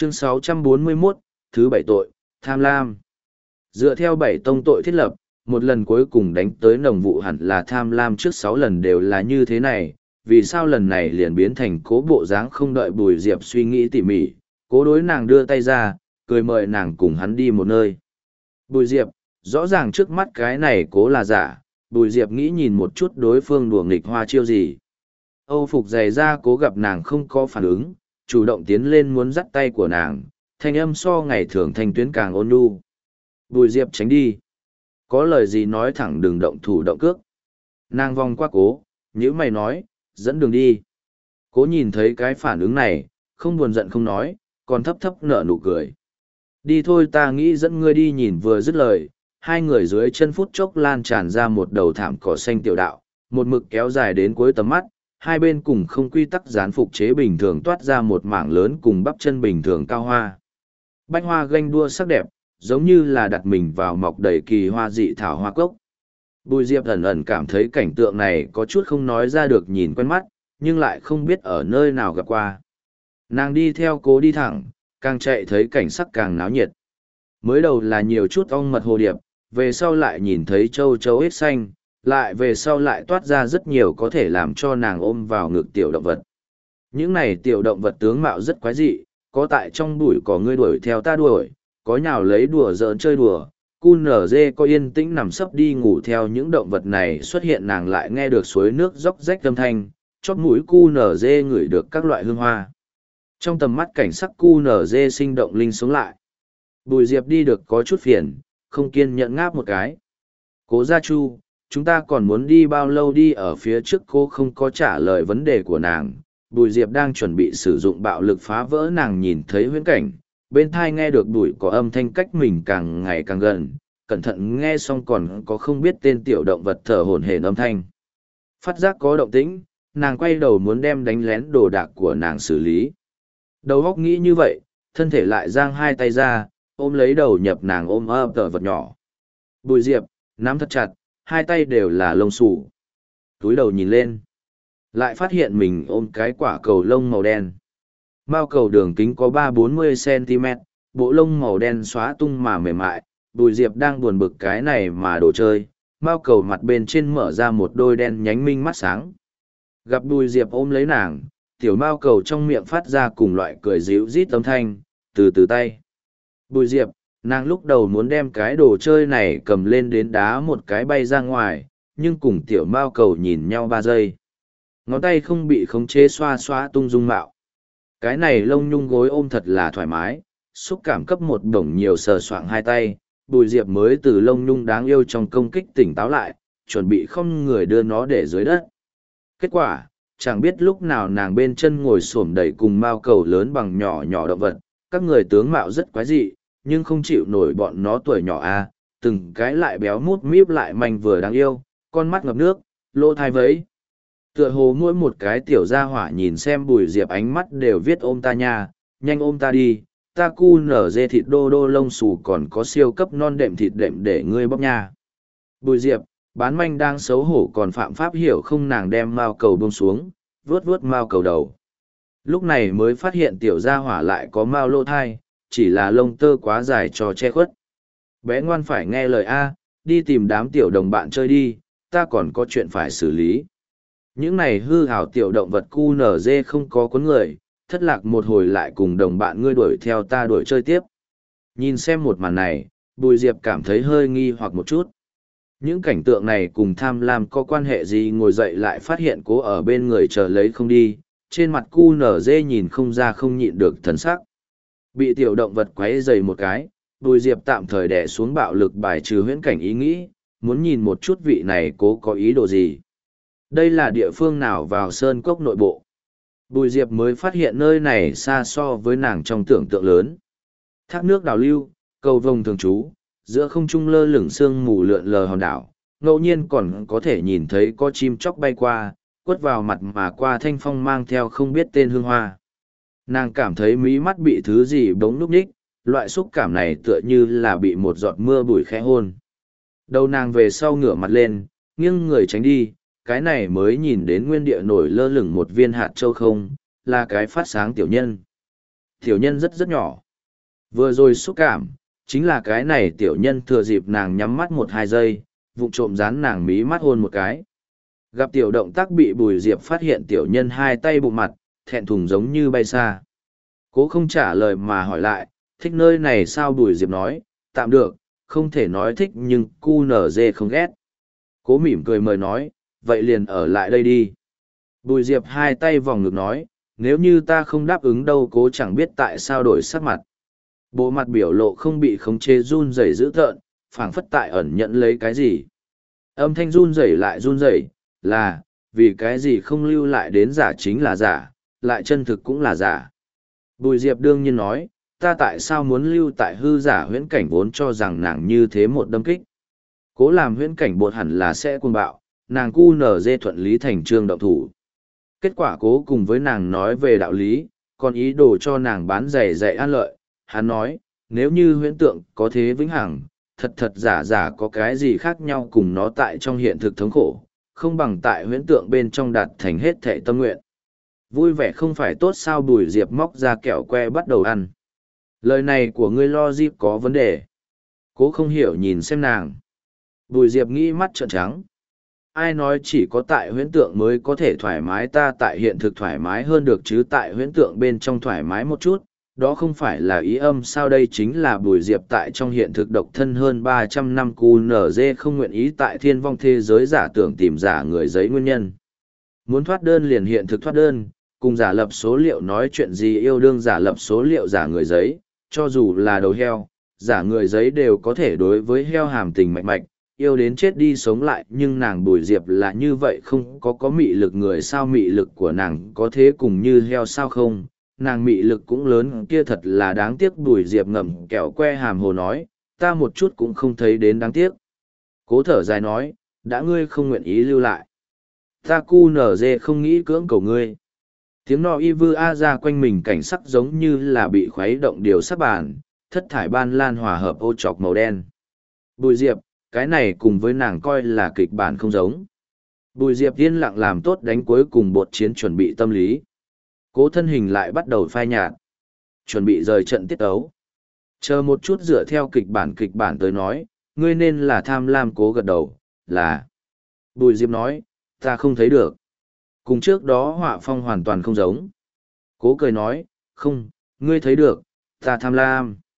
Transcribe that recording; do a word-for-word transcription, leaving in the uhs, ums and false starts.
Chương sáu trăm bốn mươi mốt, thứ bảy tội, tham lam. Dựa theo bảy tông tội thiết lập, một lần cuối cùng đánh tới nồng vụ hẳn là tham lam, trước sáu lần đều là như thế này, vì sao lần này liền biến thành cố bộ dáng không đợi Bùi Diệp suy nghĩ tỉ mỉ, cố đối nàng đưa tay ra, cười mời nàng cùng hắn đi một nơi. Bùi Diệp, rõ ràng trước mắt cái này cố là giả, Bùi Diệp nghĩ nhìn một chút đối phương đùa nghịch hoa chiêu gì. Âu phục dày ra cố gặp nàng không có phản ứng, chủ động tiến lên muốn dắt tay của nàng, thanh âm so ngày thường thanh tuyến càng ôn nhu. Bùi Diệp tránh đi. Có lời gì nói thẳng đừng động thủ động cước. Nàng vòng qua cố, nhữ mày nói, dẫn đường đi. Cố nhìn thấy cái phản ứng này, không buồn giận không nói, còn thấp thấp nở nụ cười. Đi thôi, ta nghĩ dẫn ngươi đi. Nhìn vừa dứt lời, hai người dưới chân phút chốc lan tràn ra một đầu thảm cỏ xanh tiểu đạo, một mực kéo dài đến cuối tầm mắt, hai bên cùng không quy tắc dán phục chế bình thường toát ra một mảng lớn cùng bắp chân bình thường cao hoa. Bách hoa ganh đua sắc đẹp, giống như là đặt mình vào mọc đầy kỳ hoa dị thảo hoa cốc. Bùi Diệp ẩn ẩn cảm thấy cảnh tượng này có chút không nói ra được, nhìn quen mắt, nhưng lại không biết ở nơi nào gặp qua. Nàng đi theo cố đi thẳng, càng chạy thấy cảnh sắc càng náo nhiệt. Mới đầu là nhiều chút ong mật hồ điệp, về sau lại nhìn thấy châu chấu ếch xanh, lại về sau lại toát ra rất nhiều có thể làm cho nàng ôm vào ngực tiểu động vật. Những này tiểu động vật tướng mạo rất quái dị, có tại trong bụi có người đuổi theo ta đuổi, có nhào lấy đùa giỡn chơi đùa, cu nở dê có yên tĩnh nằm sấp đi ngủ. Theo những động vật này xuất hiện, nàng lại nghe được suối nước róc rách âm thanh, chóp mũi cu nở dê ngửi được các loại hương hoa. Trong tầm mắt cảnh sắc cu nở dê sinh động linh sống lại. Bùi Diệp đi được có chút phiền, không kiên nhẫn ngáp một cái. Cố gia chu, chúng ta còn muốn đi bao lâu? Đi ở phía trước cô không có trả lời vấn đề của nàng. Bùi Diệp đang chuẩn bị sử dụng bạo lực phá vỡ, nàng nhìn thấy huyễn cảnh, bên thai nghe được bụi có âm thanh cách mình càng ngày càng gần, cẩn thận nghe xong còn có không biết tên tiểu động vật thở hổn hển âm thanh. Phát giác có động tĩnh, nàng quay đầu muốn đem đánh lén đồ đạc của nàng xử lý. Đầu óc nghĩ như vậy, thân thể lại giang hai tay ra, ôm lấy đầu nhập nàng ôm ấp tờ vật nhỏ. Bùi Diệp, nắm thật chặt, hai tay đều là lông xù. Túi đầu nhìn lên, lại phát hiện mình ôm cái quả cầu lông màu đen. Mao cầu đường kính có ba bốn mươi xăng-ti-mét, bộ lông màu đen xóa tung mà mềm mại. Bùi Diệp đang buồn bực cái này mà đồ chơi, mao cầu mặt bên trên mở ra một đôi đen nhánh minh mắt sáng. Gặp Bùi Diệp ôm lấy nàng, tiểu mao cầu trong miệng phát ra cùng loại cười ríu rít âm thanh, từ từ tay. Bùi Diệp, nàng lúc đầu muốn đem cái đồ chơi này cầm lên đến đá một cái bay ra ngoài, nhưng cùng tiểu mao cầu nhìn nhau ba giây. Ngón tay không bị khống chế xoa xoa tung dung mạo. Cái này lông nhung gối ôm thật là thoải mái, xúc cảm cấp một bổng nhiều sờ soạng hai tay, Bùi Diệp mới từ lông nhung đáng yêu trong công kích tỉnh táo lại, chuẩn bị không người đưa nó để dưới đất. Kết quả, chẳng biết lúc nào nàng bên chân ngồi xổm đẩy cùng mao cầu lớn bằng nhỏ nhỏ động vật, các người tướng mạo rất quái dị, nhưng không chịu nổi bọn nó tuổi nhỏ a, từng cái lại béo mút míp lại manh vừa đáng yêu, con mắt ngập nước, lỗ thai vẫy. Tựa hồ mỗi một cái tiểu gia hỏa nhìn xem Bùi Diệp ánh mắt đều viết ôm ta nha, nhanh ôm ta đi, ta cu nở dê thịt đô đô lông xù còn có siêu cấp non đệm thịt đệm để ngươi bóc nha. Bùi Diệp, bán manh đang xấu hổ còn phạm pháp hiểu không? Nàng đem mao cầu buông xuống, vuốt vuốt mao cầu đầu. Lúc này mới phát hiện tiểu gia hỏa lại có mao lỗ thai, chỉ là lông tơ quá dài cho che khuất. Bé ngoan phải nghe lời A, đi tìm đám tiểu đồng bạn chơi đi, ta còn có chuyện phải xử lý. Những này hư hảo tiểu động vật cu nở dê không có cuốn người, thất lạc một hồi lại cùng đồng bạn ngươi đuổi theo ta đuổi chơi tiếp. Nhìn xem một màn này, Bùi Diệp cảm thấy hơi nghi hoặc một chút. Những cảnh tượng này cùng tham lam có quan hệ gì? Ngồi dậy lại phát hiện cố ở bên người chờ lấy không đi, trên mặt cu nở dê nhìn không ra không nhịn được thần sắc. Bị tiểu động vật quấy dày một cái, Bùi Diệp tạm thời đè xuống bạo lực bài trừ huyễn cảnh ý nghĩ, muốn nhìn một chút vị này cố có ý đồ gì. Đây là địa phương nào vào sơn cốc nội bộ? Bùi Diệp mới phát hiện nơi này xa so với nàng trong tưởng tượng lớn. Thác nước đào lưu, cầu vồng thường trú, giữa không trung lơ lửng sương mù lượn lờ hòn đảo, ngẫu nhiên còn có thể nhìn thấy có chim chóc bay qua, quất vào mặt mà qua thanh phong mang theo không biết tên hương hoa. Nàng cảm thấy mí mắt bị thứ gì bỗng núp ních, loại xúc cảm này tựa như là bị một giọt mưa bụi khẽ hôn. Đầu nàng về sau ngửa mặt lên, nghiêng người tránh đi, cái này mới nhìn đến nguyên địa nổi lơ lửng một viên hạt châu không, là cái phát sáng tiểu nhân. Tiểu nhân rất rất nhỏ. Vừa rồi xúc cảm, chính là cái này tiểu nhân thừa dịp nàng nhắm mắt một hai giây, vụng trộm dán nàng mí mắt hôn một cái. Gặp tiểu động tác bị Bùi Diệp phát hiện tiểu nhân hai tay bụng mặt, thẹn thùng giống như bay xa. Cố không trả lời mà hỏi lại, thích nơi này sao? Bùi Diệp nói, tạm được, không thể nói thích nhưng cu nở dê không ghét. Cố mỉm cười mời nói, vậy liền ở lại đây đi. Bùi Diệp hai tay vòng ngực nói, nếu như ta không đáp ứng đâu. Cố chẳng biết tại sao đổi sắc mặt. Bộ mặt biểu lộ không bị khống chế run rẩy dữ tợn, phảng phất tại ẩn nhận lấy cái gì. Âm thanh run rẩy lại run rẩy, là, vì cái gì không lưu lại đến giả chính là giả, lại chân thực cũng là giả. Bùi Diệp đương nhiên nói, ta tại sao muốn lưu tại hư giả huyễn cảnh vốn cho rằng nàng như thế một đâm kích. Cố làm huyễn cảnh bột hẳn là sẽ cuồng bạo, nàng cu nở dê thuận lý thành trương động thủ. Kết quả cố cùng với nàng nói về đạo lý, còn ý đồ cho nàng bán giày dạy an lợi. Hắn nói, nếu như huyễn tượng có thế vĩnh hằng, thật thật giả giả có cái gì khác nhau cùng nó tại trong hiện thực thống khổ, không bằng tại huyễn tượng bên trong đạt thành hết thệ tâm nguyện. Vui vẻ không phải tốt sao? Bùi Diệp móc ra kẹo que bắt đầu ăn. Lời này của ngươi lo dịp có vấn đề. Cố không hiểu nhìn xem nàng. Bùi Diệp nghĩ mắt trợn trắng. Ai nói chỉ có tại huyễn tượng mới có thể thoải mái, ta tại hiện thực thoải mái hơn được chứ, tại huyễn tượng bên trong thoải mái một chút, đó không phải là ý âm sao? Đây chính là Bùi Diệp tại trong hiện thực độc thân hơn ba trăm năm cu nở dê không nguyện ý tại thiên vong thế giới giả tưởng tìm giả người giấy nguyên nhân. Muốn thoát đơn liền hiện thực thoát đơn, cùng giả lập số liệu nói chuyện gì yêu đương giả lập số liệu giả người giấy, cho dù là đầu heo, giả người giấy đều có thể đối với heo hàm tình mạch mạch, yêu đến chết đi sống lại. Nhưng nàng Bùi Diệp là như vậy không có có mị lực người sao? Mị lực của nàng có thế cùng như heo sao không? Nàng mị lực cũng lớn kia thật là đáng tiếc. Bùi Diệp ngậm kẹo que hàm hồ nói, ta một chút cũng không thấy đến đáng tiếc. Cố thở dài nói, đã ngươi không nguyện ý lưu lại, ta cu nở dê không nghĩ cưỡng cầu ngươi. Tiếng nọ y vư a ra quanh mình, cảnh sắc giống như là bị khuấy động điều sắc bàn, thất thải ban lan hòa hợp ô chọc màu đen. Bùi Diệp, cái này cùng với nàng coi là kịch bản không giống. Bùi Diệp yên lặng làm tốt đánh cuối cùng bột chiến chuẩn bị tâm lý. Cố thân hình lại bắt đầu phai nhạt, chuẩn bị rời trận tiết ấu. Chờ một chút, dựa theo kịch bản kịch bản tới nói, ngươi nên là tham lam. Cố gật đầu, là. Bùi Diệp nói, ta không thấy được. Cùng trước đó họa phong hoàn toàn không giống. Cố cười nói, không, ngươi thấy được, ta tham lam.